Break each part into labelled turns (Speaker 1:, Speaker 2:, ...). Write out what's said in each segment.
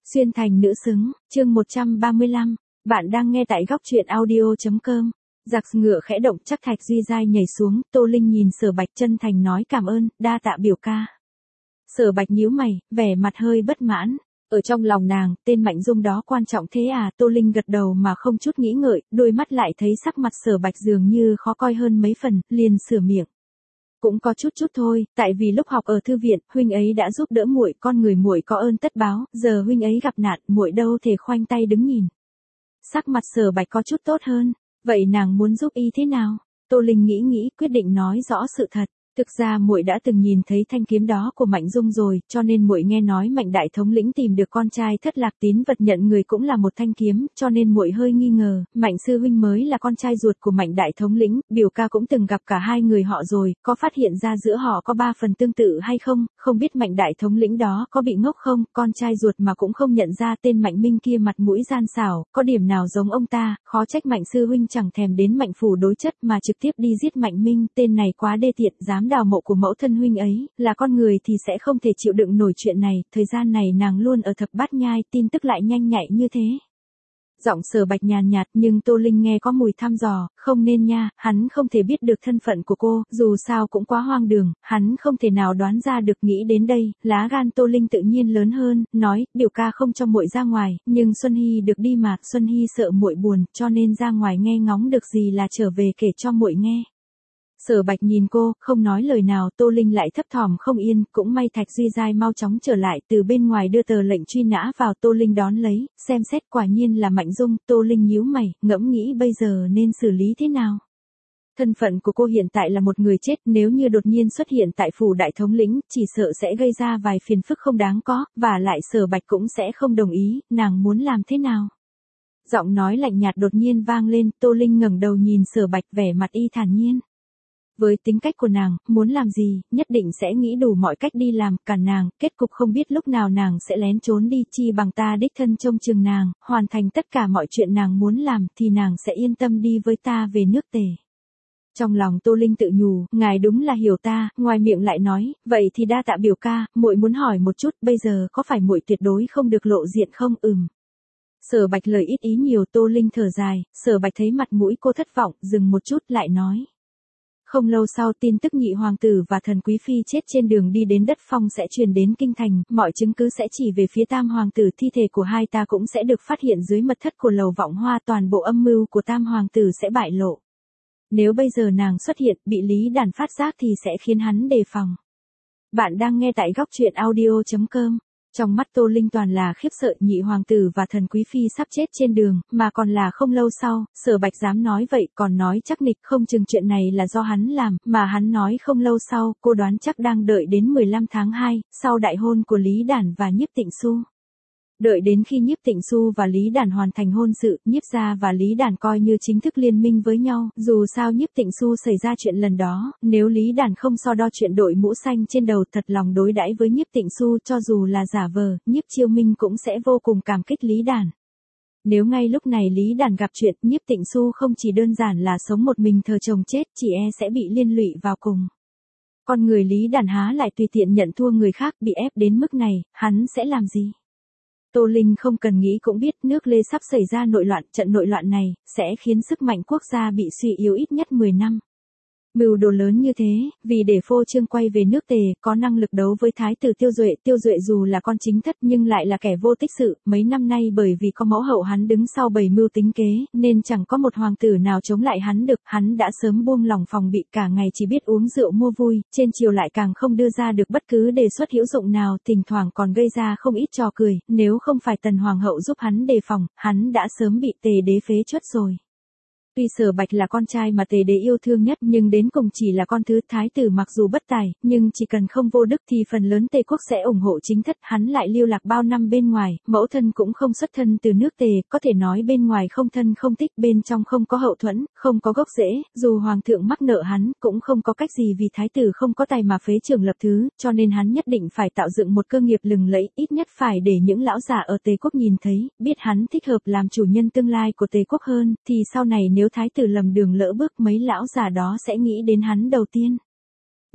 Speaker 1: Xuyên thành nữ xứng, chương 135. Bạn đang nghe tại góc truyện audio.com. Giặc ngựa khẽ động, chắc Thạch Duy Giai nhảy xuống, Tô Linh nhìn Sở Bạch chân thành nói cảm ơn, đa tạ biểu ca. Sở Bạch nhíu mày, vẻ mặt hơi bất mãn. Ở trong lòng nàng, tên Mạnh Dung đó quan trọng thế à? Tô Linh gật đầu mà không chút nghĩ ngợi, đôi mắt lại thấy sắc mặt Sở Bạch dường như khó coi hơn mấy phần, liền sửa miệng. Cũng có chút thôi, tại vì lúc học ở thư viện, huynh ấy đã giúp đỡ muội, con người muội có ơn tất báo, giờ huynh ấy gặp nạn, muội đâu thể khoanh tay đứng nhìn. Sắc mặt Sở Bạch có chút tốt hơn, vậy nàng muốn giúp y thế nào? Tô Linh nghĩ, quyết định nói rõ sự thật. Thực ra muội đã từng nhìn thấy thanh kiếm đó của Mạnh Dung rồi, cho nên muội nghe nói Mạnh đại thống lĩnh tìm được con trai thất lạc tín vật nhận người cũng là một thanh kiếm, cho nên muội hơi nghi ngờ, Mạnh sư huynh mới là con trai ruột của Mạnh đại thống lĩnh, biểu ca cũng từng gặp cả hai người họ rồi, có phát hiện ra giữa họ có 3 phần tương tự hay không, không biết Mạnh đại thống lĩnh đó có bị ngốc không, con trai ruột mà cũng không nhận ra tên Mạnh Minh kia mặt mũi gian xảo, có điểm nào giống ông ta, khó trách Mạnh sư huynh chẳng thèm đến Mạnh phủ đối chất mà trực tiếp đi giết Mạnh Minh, tên này quá đê tiện, dám đào mộ của mẫu thân huynh ấy, là con người thì sẽ không thể chịu đựng nổi chuyện này, thời gian này nàng luôn ở Thập Bát Nhai, tin tức lại nhanh nhạy như thế. Giọng Sở Bạch nhàn nhạt nhưng Tô Linh nghe có mùi thăm dò, không nên nha, hắn không thể biết được thân phận của cô, dù sao cũng quá hoang đường, hắn không thể nào đoán ra được. Nghĩ đến đây, lá gan Tô Linh tự nhiên lớn hơn, nói, biểu ca không cho muội ra ngoài, nhưng Xuân Hy được đi mà, Xuân Hy sợ muội buồn, cho nên ra ngoài nghe ngóng được gì là trở về kể cho muội nghe. Sở Bạch nhìn cô, không nói lời nào, Tô Linh lại thấp thỏm không yên, cũng may Thạch Duy Giai mau chóng trở lại, từ bên ngoài đưa tờ lệnh truy nã vào, Tô Linh đón lấy, xem xét quả nhiên là Mạnh Dung, Tô Linh nhíu mày, ngẫm nghĩ bây giờ nên xử lý thế nào. Thân phận của cô hiện tại là một người chết, nếu như đột nhiên xuất hiện tại phủ đại thống lĩnh, chỉ sợ sẽ gây ra vài phiền phức không đáng có, và lại Sở Bạch cũng sẽ không đồng ý, nàng muốn làm thế nào? Giọng nói lạnh nhạt đột nhiên vang lên, Tô Linh ngẩng đầu nhìn Sở Bạch, vẻ mặt y thản nhiên. Với tính cách của nàng, muốn làm gì, nhất định sẽ nghĩ đủ mọi cách đi làm, cản nàng, kết cục không biết lúc nào nàng sẽ lén trốn đi, chi bằng ta đích thân trông chừng nàng, hoàn thành tất cả mọi chuyện nàng muốn làm, thì nàng sẽ yên tâm đi với ta về nước Tề. Trong lòng Tô Linh tự nhủ, ngài đúng là hiểu ta, ngoài miệng lại nói, vậy thì đa tạ biểu ca, muội muốn hỏi một chút, bây giờ có phải muội tuyệt đối không được lộ diện không? Sở Bạch lời ít ý nhiều, Tô Linh thở dài, Sở Bạch thấy mặt mũi cô thất vọng, dừng một chút lại nói. Không lâu sau tin tức nhị hoàng tử và thần quý phi chết trên đường đi đến đất phong sẽ truyền đến kinh thành, mọi chứng cứ sẽ chỉ về phía tam hoàng tử, thi thể của hai ta cũng sẽ được phát hiện dưới mật thất của lầu Vọng Hoa, toàn bộ âm mưu của tam hoàng tử sẽ bại lộ. Nếu bây giờ nàng xuất hiện, bị Lý Đàn phát giác thì sẽ khiến hắn đề phòng. Bạn đang nghe tại góc truyện audio.com. Trong mắt Tô Linh toàn là khiếp sợ, nhị hoàng tử và thần quý phi sắp chết trên đường, mà còn là không lâu sau, Sở Bạch dám nói vậy, còn nói chắc nịch không chừng chuyện này là do hắn làm, mà hắn nói không lâu sau, cô đoán chắc đang đợi đến 15 tháng 2, sau đại hôn của Lý Đản và Nhiếp Tịnh Xu. Đợi đến khi Nhiếp Tịnh Xu và Lý Đản hoàn thành hôn sự, Nhiếp gia và Lý Đản coi như chính thức liên minh với nhau, dù sao Nhiếp Tịnh Xu xảy ra chuyện lần đó, nếu Lý Đản không so đo chuyện đội mũ xanh trên đầu, thật lòng đối đãi với Nhiếp Tịnh Xu, cho dù là giả vờ, Nhiếp Chiêu Minh cũng sẽ vô cùng cảm kích Lý Đản. Nếu ngay lúc này Lý Đản gặp chuyện, Nhiếp Tịnh Xu không chỉ đơn giản là sống một mình thờ chồng chết, chỉ sẽ bị liên lụy vào cùng. Con người Lý Đản há lại tùy tiện nhận thua người khác, bị ép đến mức này, hắn sẽ làm gì? Tô Linh không cần nghĩ cũng biết, nước Lê sắp xảy ra nội loạn, trận nội loạn này sẽ khiến sức mạnh quốc gia bị suy yếu ít nhất 10 năm. Mưu đồ lớn như thế, vì để phô trương quay về nước Tề, có năng lực đấu với thái tử Tiêu Duệ dù là con chính thất nhưng lại là kẻ vô tích sự, mấy năm nay bởi vì có mẫu hậu hắn đứng sau bày mưu tính kế, nên chẳng có một hoàng tử nào chống lại hắn được, hắn đã sớm buông lỏng phòng bị, cả ngày chỉ biết uống rượu mua vui, trên chiều lại càng không đưa ra được bất cứ đề xuất hữu dụng nào, thỉnh thoảng còn gây ra không ít trò cười, nếu không phải Tần hoàng hậu giúp hắn đề phòng, hắn đã sớm bị Tề đế phế truất rồi. Tuy Sở Bạch là con trai mà Tề đế yêu thương nhất nhưng đến cùng chỉ là con thứ, thái tử mặc dù bất tài, nhưng chỉ cần không vô đức thì phần lớn Tề quốc sẽ ủng hộ chính thất, hắn lại lưu lạc bao năm bên ngoài, mẫu thân cũng không xuất thân từ nước Tề, có thể nói bên ngoài không thân không thích, bên trong không có hậu thuẫn, không có gốc rễ, dù hoàng thượng mắc nợ hắn, cũng không có cách gì vì thái tử không có tài mà phế trưởng lập thứ, cho nên hắn nhất định phải tạo dựng một cơ nghiệp lừng lẫy, ít nhất phải để những lão già ở Tề quốc nhìn thấy, biết hắn thích hợp làm chủ nhân tương lai của Tề quốc hơn, thì sau này nếu thái tử lầm đường lỡ bước, mấy lão già đó sẽ nghĩ đến hắn đầu tiên.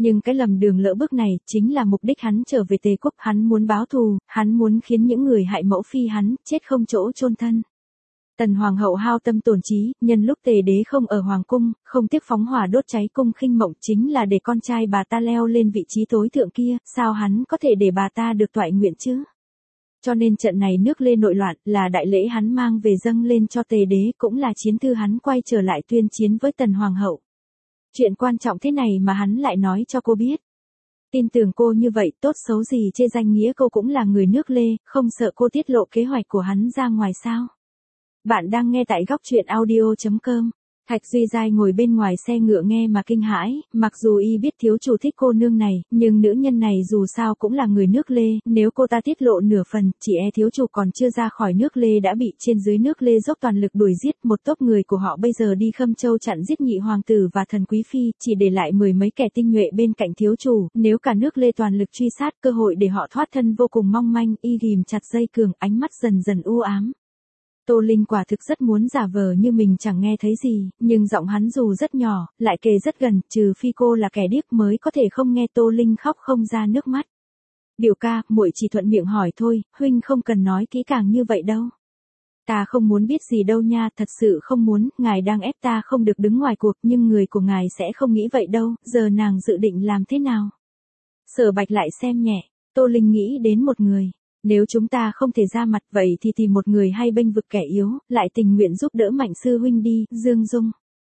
Speaker 1: Nhưng cái lầm đường lỡ bước này chính là mục đích hắn trở về Tề quốc, hắn muốn báo thù, hắn muốn khiến những người hại mẫu phi hắn chết không chỗ chôn thân. Tần hoàng hậu hao tâm tổn trí, nhân lúc Tề đế không ở hoàng cung, không tiếc phóng hỏa đốt cháy cung Khinh Mộng chính là để con trai bà ta leo lên vị trí tối thượng kia, sao hắn có thể để bà ta được toại nguyện chứ? Cho nên trận này nước Lê nội loạn là đại lễ hắn mang về dâng lên cho Tề đế, cũng là chiến thư hắn quay trở lại tuyên chiến với Tần hoàng hậu. Chuyện quan trọng thế này mà hắn lại nói cho cô biết. Tin tưởng cô như vậy, tốt xấu gì chê danh nghĩa cô cũng là người nước Lê, không sợ cô tiết lộ kế hoạch của hắn ra ngoài sao? Bạn đang nghe tại góc truyện audio.com. Thạch Duy Giai ngồi bên ngoài xe ngựa nghe mà kinh hãi, mặc dù y biết thiếu chủ thích cô nương này, nhưng nữ nhân này dù sao cũng là người nước Lê, nếu cô ta tiết lộ nửa phần, chỉ e thiếu chủ còn chưa ra khỏi nước Lê đã bị trên dưới nước Lê dốc toàn lực đuổi giết, một tốp người của họ bây giờ đi Khâm Châu chặn giết nhị hoàng tử và thần quý phi, chỉ để lại mười mấy kẻ tinh nhuệ bên cạnh thiếu chủ, nếu cả nước Lê toàn lực truy sát, cơ hội để họ thoát thân vô cùng mong manh, y ghim chặt dây cương, ánh mắt dần dần u ám. Tô Linh quả thực rất muốn giả vờ như mình chẳng nghe thấy gì, nhưng giọng hắn dù rất nhỏ, lại kề rất gần, trừ phi cô là kẻ điếc mới có thể không nghe. Tô Linh khóc không ra nước mắt. Biểu ca, muội chỉ thuận miệng hỏi thôi, huynh không cần nói kỹ càng như vậy đâu. Ta không muốn biết gì đâu nha, thật sự không muốn, ngài đang ép ta không được đứng ngoài cuộc, nhưng người của ngài sẽ không nghĩ vậy đâu, giờ nàng dự định làm thế nào? Sở Bạch lại xem nhẹ, Tô Linh nghĩ đến một người. Nếu chúng ta không thể ra mặt vậy thì tìm một người hay bênh vực kẻ yếu, lại tình nguyện giúp đỡ Mạnh sư huynh đi, Dương Dung.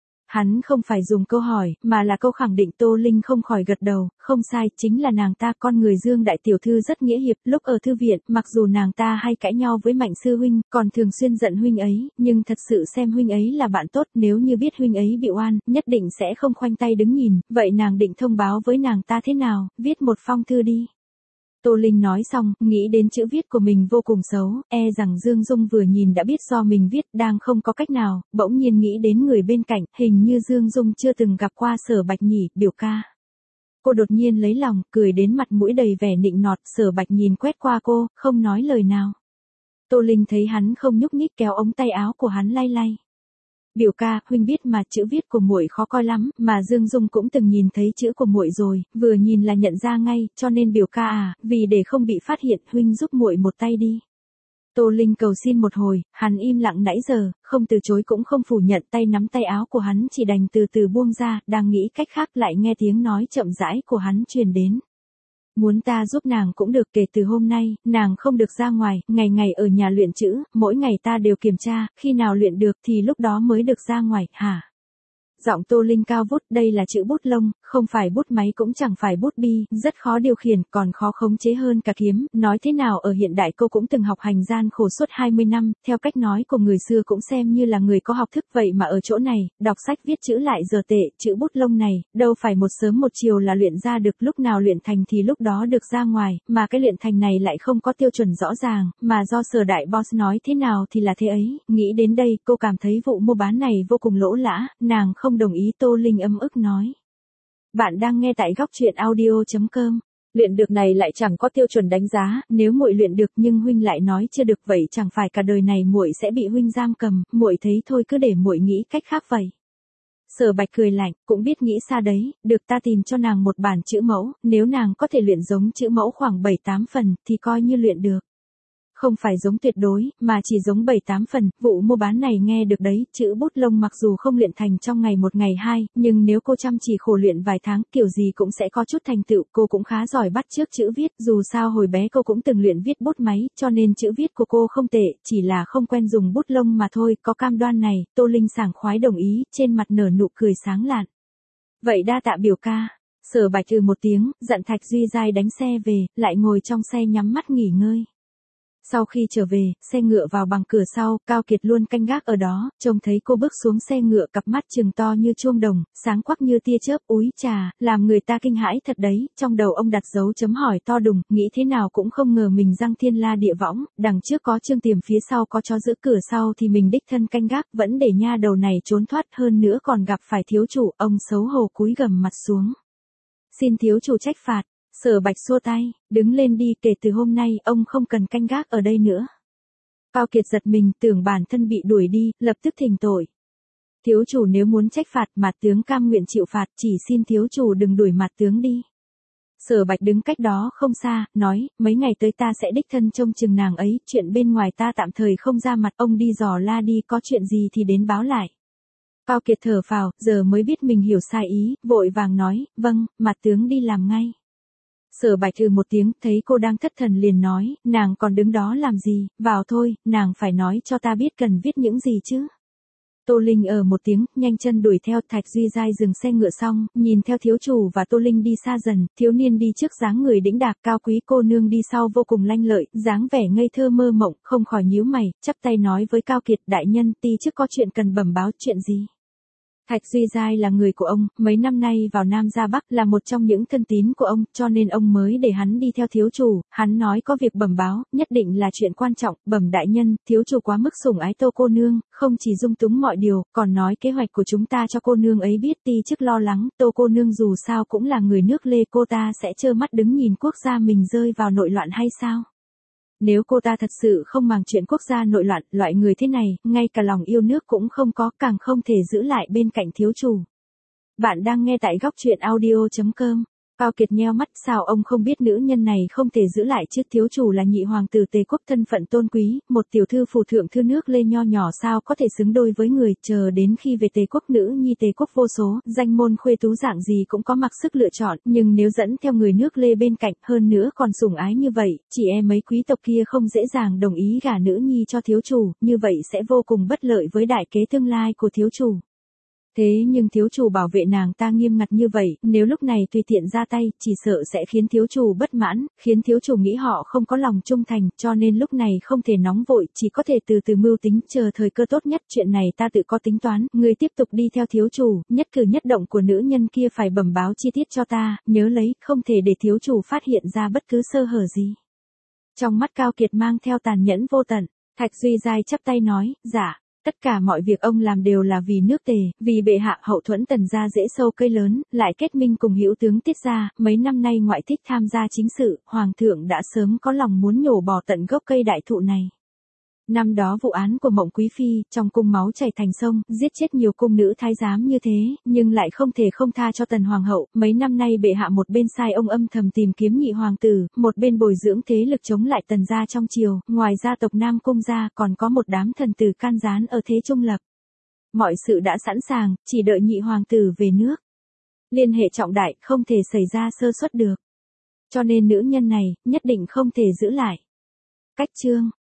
Speaker 1: Hắn không phải dùng câu hỏi, mà là câu khẳng định. Tô Linh không khỏi gật đầu, không sai, chính là nàng ta, con người Dương đại tiểu thư rất nghĩa hiệp, lúc ở thư viện, mặc dù nàng ta hay cãi nhau với Mạnh sư huynh, còn thường xuyên giận huynh ấy, nhưng thật sự xem huynh ấy là bạn tốt, nếu như biết huynh ấy bị oan, nhất định sẽ không khoanh tay đứng nhìn, vậy nàng định thông báo với nàng ta thế nào, viết một phong thư đi. Tô Linh nói xong, nghĩ đến chữ viết của mình vô cùng xấu, e rằng Dương Dung vừa nhìn đã biết do mình viết, đang không có cách nào, bỗng nhiên nghĩ đến người bên cạnh, hình như Dương Dung chưa từng gặp qua Sở Bạch nhỉ, biểu ca. Cô đột nhiên lấy lòng, cười đến mặt mũi đầy vẻ nịnh nọt, Sở Bạch nhìn quét qua cô, không nói lời nào. Tô Linh thấy hắn không nhúc nhích kéo ống tay áo của hắn lay lay. Biểu ca, huynh biết mà chữ viết của muội khó coi lắm, mà Dương Dung cũng từng nhìn thấy chữ của muội rồi, vừa nhìn là nhận ra ngay, cho nên biểu ca à, vì để không bị phát hiện, huynh giúp muội một tay đi. Tô Linh cầu xin một hồi, hắn im lặng nãy giờ, không từ chối cũng không phủ nhận, tay nắm tay áo của hắn chỉ đành từ từ buông ra, đang nghĩ cách khác lại nghe tiếng nói chậm rãi của hắn truyền đến. Muốn ta giúp nàng cũng được, kể từ hôm nay, nàng không được ra ngoài, ngày ngày ở nhà luyện chữ, mỗi ngày ta đều kiểm tra, khi nào luyện được thì lúc đó mới được ra ngoài, hả? Giọng Tô Linh cao vút, đây là chữ bút lông, không phải bút máy cũng chẳng phải bút bi, rất khó điều khiển, còn khó khống chế hơn cả kiếm, nói thế nào ở hiện đại cô cũng từng học hành gian khổ suốt 20 năm, theo cách nói của người xưa cũng xem như là người có học thức, vậy mà ở chỗ này, đọc sách viết chữ lại giờ tệ, chữ bút lông này, đâu phải một sớm một chiều là luyện ra được, lúc nào luyện thành thì lúc đó được ra ngoài, mà cái luyện thành này lại không có tiêu chuẩn rõ ràng, mà do Sở đại boss nói thế nào thì là thế ấy, nghĩ đến đây, cô cảm thấy vụ mua bán này vô cùng lỗ lã, nàng không đồng ý. Tô Linh ấm ức nói. Bạn đang nghe tại góc truyện audio.com. Luyện được này lại chẳng có tiêu chuẩn đánh giá, nếu muội luyện được nhưng huynh lại nói chưa được, vậy chẳng phải cả đời này muội sẽ bị huynh giam cầm, muội thấy thôi cứ để muội nghĩ cách khác vậy. Sở Bạch cười lạnh, cũng biết nghĩ xa đấy, được ta tìm cho nàng một bản chữ mẫu, nếu nàng có thể luyện giống chữ mẫu khoảng 7-8 phần thì coi như luyện được. Không phải giống tuyệt đối, mà chỉ giống 7-8 phần, vụ mua bán này nghe được đấy, chữ bút lông mặc dù không luyện thành trong ngày một ngày hai, nhưng nếu cô chăm chỉ khổ luyện vài tháng, kiểu gì cũng sẽ có chút thành tựu, cô cũng khá giỏi bắt chước chữ viết, dù sao hồi bé cô cũng từng luyện viết bút máy, cho nên chữ viết của cô không tệ, chỉ là không quen dùng bút lông mà thôi, có cam đoan này, Tô Linh sảng khoái đồng ý, trên mặt nở nụ cười sáng lạn. Vậy đa tạ biểu ca. Sở Bạch một tiếng, dặn Thạch Duy Giai đánh xe về, lại ngồi trong xe nhắm mắt nghỉ ngơi. Sau khi trở về, xe ngựa vào bằng cửa sau, Cao Kiệt luôn canh gác ở đó, trông thấy cô bước xuống xe ngựa, cặp mắt trừng to như chuông đồng, sáng quắc như tia chớp, úi trà, làm người ta kinh hãi thật đấy, trong đầu ông đặt dấu chấm hỏi to đùng, nghĩ thế nào cũng không ngờ mình răng thiên la địa võng, đằng trước có Trương Tiềm, phía sau có chó giữ cửa sau thì mình đích thân canh gác, vẫn để nha đầu này trốn thoát, hơn nữa còn gặp phải thiếu chủ, ông xấu hổ cúi gằm mặt xuống. Xin thiếu chủ trách phạt. Sở Bạch xua tay, đứng lên đi, kể từ hôm nay, ông không cần canh gác ở đây nữa. Cao Kiệt giật mình, tưởng bản thân bị đuổi đi, lập tức thỉnh tội. Thiếu chủ nếu muốn trách phạt, Mạt tướng cam nguyện chịu phạt, chỉ xin thiếu chủ đừng đuổi Mạt tướng đi. Sở Bạch đứng cách đó không xa, nói, mấy ngày tới ta sẽ đích thân trông chừng nàng ấy, chuyện bên ngoài ta tạm thời không ra mặt, ông đi dò la đi, có chuyện gì thì đến báo lại. Cao Kiệt thở phào, giờ mới biết mình hiểu sai ý, vội vàng nói, vâng, Mạt tướng đi làm ngay. Sở Bạch một tiếng, thấy cô đang thất thần liền nói, nàng còn đứng đó làm gì, vào thôi, nàng phải nói cho ta biết cần viết những gì chứ. Tô Linh một tiếng, nhanh chân đuổi theo. Thạch Duy Giai dừng xe ngựa xong, nhìn theo thiếu chủ và Tô Linh đi xa dần, thiếu niên đi trước dáng người đĩnh đạc, cao quý cô nương đi sau vô cùng lanh lợi, dáng vẻ ngây thơ mơ mộng, không khỏi nhíu mày, chắp tay nói với Cao Kiệt, đại nhân, ti chức có chuyện cần bẩm báo. Chuyện gì? Thạch Duy Giai là người của ông, mấy năm nay vào Nam ra Bắc, là một trong những thân tín của ông, cho nên ông mới để hắn đi theo thiếu chủ. Hắn nói có việc bẩm báo, nhất định là chuyện quan trọng. Bẩm đại nhân, thiếu chủ quá mức sủng ái Tô cô nương, không chỉ dung túng mọi điều, còn nói kế hoạch của chúng ta cho cô nương ấy biết. Ti chức lo lắng, Tô cô nương dù sao cũng là người nước Lê, cô ta sẽ trơ mắt đứng nhìn quốc gia mình rơi vào nội loạn hay sao? Nếu cô ta thật sự không màng chuyện quốc gia nội loạn, loại người thế này, ngay cả lòng yêu nước cũng không có, càng không thể giữ lại bên cạnh thiếu chủ. Bạn đang nghe tại góc truyện audio.com. Cao Kiệt nheo mắt, sao ông không biết nữ nhân này không thể giữ lại chứ? Thiếu chủ là nhị hoàng tử Tề quốc, thân phận tôn quý, một tiểu thư phủ thượng thư nước Lê nho nhỏ sao có thể xứng đôi với người. Chờ đến khi về Tề quốc, nữ nhi Tề quốc vô số, danh môn khuê tú dạng gì cũng có mặc sức lựa chọn, nhưng nếu dẫn theo người nước Lê bên cạnh, hơn nữa còn sủng ái như vậy, chỉ e mấy quý tộc kia không dễ dàng đồng ý gả nữ nhi cho thiếu chủ, như vậy sẽ vô cùng bất lợi với đại kế tương lai của thiếu chủ. Thế nhưng thiếu chủ bảo vệ nàng ta nghiêm ngặt như vậy, nếu lúc này tùy tiện ra tay, chỉ sợ sẽ khiến thiếu chủ bất mãn, khiến thiếu chủ nghĩ họ không có lòng trung thành, cho nên lúc này không thể nóng vội, chỉ có thể từ từ mưu tính, chờ thời cơ tốt nhất. Chuyện này ta tự có tính toán, ngươi tiếp tục đi theo thiếu chủ, nhất cử nhất động của nữ nhân kia phải bẩm báo chi tiết cho ta, nhớ lấy, không thể để thiếu chủ phát hiện ra bất cứ sơ hở gì. Trong mắt Cao Kiệt mang theo tàn nhẫn vô tận, Thạch Duy Giai chắp tay nói, dạ. Tất cả mọi việc ông làm đều là vì nước Tề, vì bệ hạ. Hậu thuẫn Tần gia dễ sâu cây lớn, lại kết minh cùng hữu tướng Tiết gia, mấy năm nay ngoại thích tham gia chính sự, hoàng thượng đã sớm có lòng muốn nhổ bỏ tận gốc cây đại thụ này. Năm đó vụ án của Mộng Quý Phi, trong cung máu chảy thành sông, giết chết nhiều cung nữ thái giám như thế, nhưng lại không thể không tha cho Tần Hoàng hậu. Mấy năm nay bệ hạ một bên sai ông âm thầm tìm kiếm nhị hoàng tử, một bên bồi dưỡng thế lực chống lại Tần gia trong triều, ngoài gia tộc Nam Cung gia còn có một đám thần tử can gián ở thế trung lập. Mọi sự đã sẵn sàng, chỉ đợi nhị hoàng tử về nước. Liên hệ trọng đại, không thể xảy ra sơ suất được. Cho nên nữ nhân này, nhất định không thể giữ lại. Cách chương